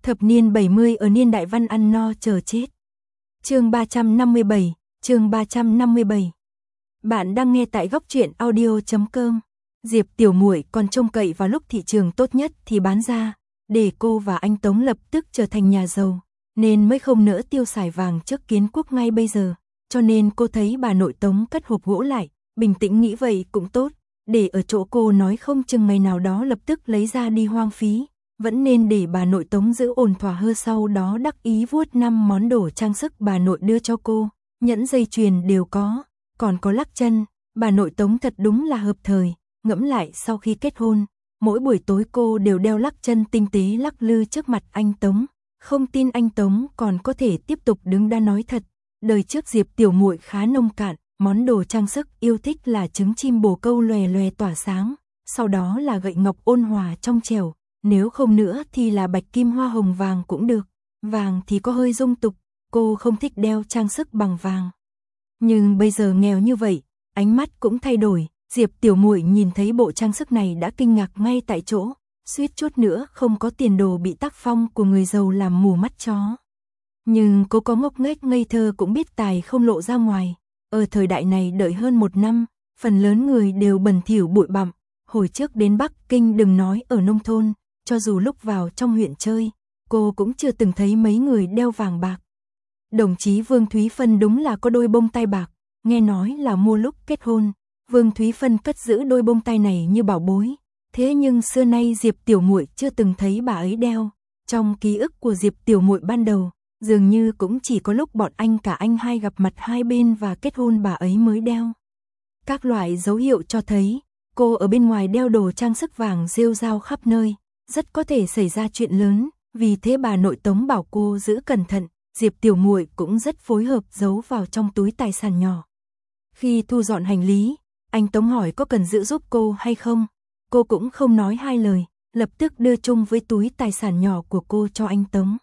Thập niên 70 ở niên đại văn ăn no chờ chết. Chương 357, chương 357. Bạn đang nghe tại góc truyện audio.com. Diệp Tiểu Muội còn trông cậy vào lúc thị trường tốt nhất thì bán ra, để cô và anh Tống lập tức trở thành nhà giàu, nên mới không nỡ tiêu xài vàng trước kiến quốc ngay bây giờ. Cho nên cô thấy bà nội Tống cất hộp gỗ lại, bình tĩnh nghĩ vậy cũng tốt, để ở chỗ cô nói không chừng ngày nào đó lập tức lấy ra đi hoang phí. Vẫn nên để bà nội Tống giữ ổn thỏa hơn, sau đó đắc ý vuốt 5 món đồ trang sức bà nội đưa cho cô, nhẫn dây chuyền đều có, còn có lắc chân, bà nội Tống thật đúng là hợp thời. Ngẫm lại sau khi kết hôn, mỗi buổi tối cô đều đeo lắc chân tinh tế lắc lư trước mặt anh Tống, không tin anh Tống còn có thể tiếp tục đứng ra nói thật. Đời trước Diệp Tiểu Muội khá nông cạn, món đồ trang sức yêu thích là trứng chim bồ câu lòe lòe tỏa sáng, sau đó là gậy ngọc ôn hòa trong trẻo, nếu không nữa thì là bạch kim hoa hồng vàng cũng được, vàng thì có hơi dung tục, cô không thích đeo trang sức bằng vàng. Nhưng bây giờ nghèo như vậy, ánh mắt cũng thay đổi, Diệp Tiểu Muội nhìn thấy bộ trang sức này đã kinh ngạc ngay tại chỗ, suýt chút nữa không có tiền đồ bị tác phong của người giàu làm mù mắt chó. Nhưng cô có ngốc nghếch ngây thơ cũng biết tài không lộ ra ngoài, ở thời đại này đợi hơn 1 năm, phần lớn người đều bẩn thỉu bụi bặm, hồi trước đến Bắc Kinh đừng nói ở nông thôn, cho dù lúc vào trong huyện chơi, cô cũng chưa từng thấy mấy người đeo vàng bạc. Đồng chí Vương Thúy Phân đúng là có đôi bông tai bạc, nghe nói là mua lúc kết hôn, Vương Thúy Phân cất giữ đôi bông tai này như bảo bối, thế nhưng xưa nay Diệp Tiểu Muội chưa từng thấy bà ấy đeo. Trong ký ức của Diệp Tiểu Muội ban đầu, dường như cũng chỉ có lúc bọn anh cả anh hai gặp mặt hai bên và kết hôn bà ấy mới đeo. Các loại dấu hiệu cho thấy, cô ở bên ngoài đeo đồ trang sức vàng rêu rao khắp nơi, rất có thể xảy ra chuyện lớn, vì thế bà nội Tống bảo cô giữ cẩn thận, Diệp Tiểu Muội cũng rất phối hợp giấu vào trong túi tài sản nhỏ. Khi thu dọn hành lý, anh Tống hỏi có cần giữ giúp cô hay không, cô cũng không nói hai lời, lập tức đưa chung với túi tài sản nhỏ của cô cho anh Tống.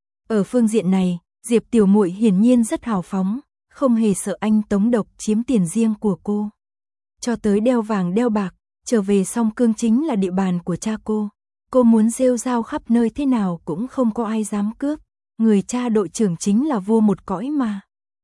Ở phương diện này, Diệp Tiểu Muội hiển nhiên rất hào phóng, không hề sợ anh Tống độc chiếm tiền riêng của cô. Cho tới đeo vàng đeo bạc, trở về Song Cương chính là địa bàn của cha cô muốn rêu rao khắp nơi thế nào cũng không có ai dám cướp, người cha đội trưởng chính là vua một cõi mà.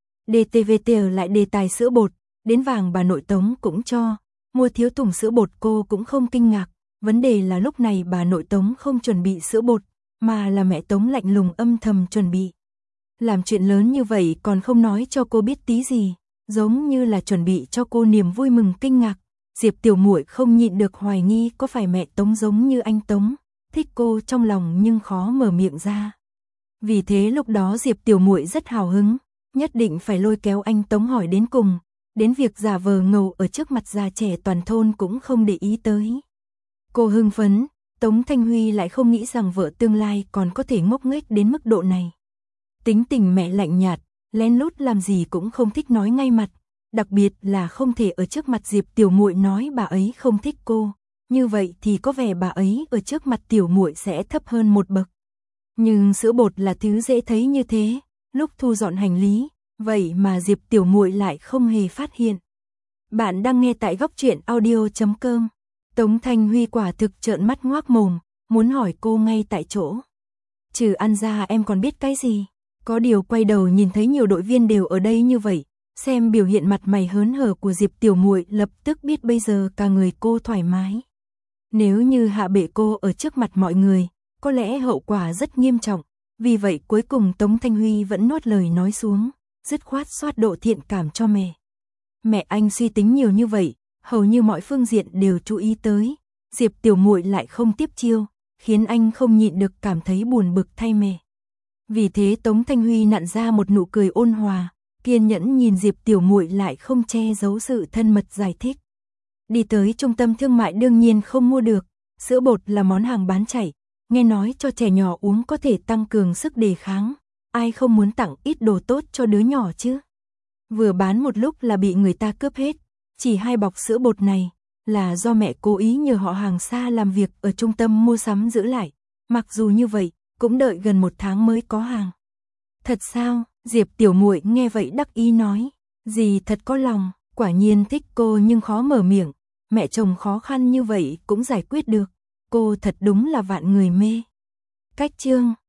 DTVT lại đề tài sữa bột, đến vàng bà nội Tống cũng cho, mua thiếu thùng sữa bột cô cũng không kinh ngạc, vấn đề là lúc này bà nội Tống không chuẩn bị sữa bột, mà là mẹ Tống lạnh lùng âm thầm chuẩn bị. Làm chuyện lớn như vậy còn không nói cho cô biết tí gì, giống như là chuẩn bị cho cô niềm vui mừng kinh ngạc. Diệp Tiểu Muội không nhịn được hoài nghi có phải mẹ Tống giống như anh Tống, thích cô trong lòng nhưng khó mở miệng ra. Vì thế lúc đó Diệp Tiểu Muội rất hào hứng, nhất định phải lôi kéo anh Tống hỏi đến cùng, đến việc giả vờ ngầu ở trước mặt già trẻ toàn thôn cũng không để ý tới. Cô hưng phấn, Tống Thanh Huy lại không nghĩ rằng vợ tương lai còn có thể ngốc nghếch đến mức độ này. Tính tình mẹ lạnh nhạt, lén lút làm gì cũng không thích nói ngay mặt, đặc biệt là không thể ở trước mặt Diệp Tiểu Muội nói bà ấy không thích cô, như vậy thì có vẻ bà ấy ở trước mặt Tiểu Muội sẽ thấp hơn một bậc. Nhưng sữa bột là thứ dễ thấy như thế, lúc thu dọn hành lý, vậy mà Diệp Tiểu Muội lại không hề phát hiện. Bạn đang nghe tại góc truyện audio.com. Tống Thanh Huy quả thực trợn mắt ngoác mồm, muốn hỏi cô ngay tại chỗ. Trừ ăn ra em còn biết cái gì? Có điều quay đầu nhìn thấy nhiều đội viên đều ở đây như vậy, xem biểu hiện mặt mày hớn hở của Diệp Tiểu Muội lập tức biết bây giờ cả người cô thoải mái. Nếu như hạ bệ cô ở trước mặt mọi người, có lẽ hậu quả rất nghiêm trọng, vì vậy cuối cùng Tống Thanh Huy vẫn nuốt lời nói xuống, dứt khoát xoát độ thiện cảm cho mẹ. Mẹ anh suy tính nhiều như vậy, hầu như mọi phương diện đều chú ý tới, Diệp Tiểu Muội lại không tiếp chiêu, khiến anh không nhịn được cảm thấy buồn bực thay mẹ. Vì thế Tống Thanh Huy nặn ra một nụ cười ôn hòa, kiên nhẫn nhìn Diệp Tiểu Muội lại không che giấu sự thân mật giải thích. Đi tới trung tâm thương mại đương nhiên không mua được, sữa bột là món hàng bán chạy, nghe nói cho trẻ nhỏ uống có thể tăng cường sức đề kháng, ai không muốn tặng ít đồ tốt cho đứa nhỏ chứ. Vừa bán một lúc là bị người ta cướp hết, chỉ 2 bọc sữa bột này là do mẹ cố ý nhờ họ hàng xa làm việc ở trung tâm mua sắm giữ lại, mặc dù như vậy cũng đợi gần 1 tháng mới có hàng. Thật sao? Diệp Tiểu Muội nghe vậy đắc ý nói, dì thật có lòng, quả nhiên thích cô nhưng khó mở miệng, mẹ chồng khó khăn như vậy cũng giải quyết được, cô thật đúng là vạn người mê. Cách chương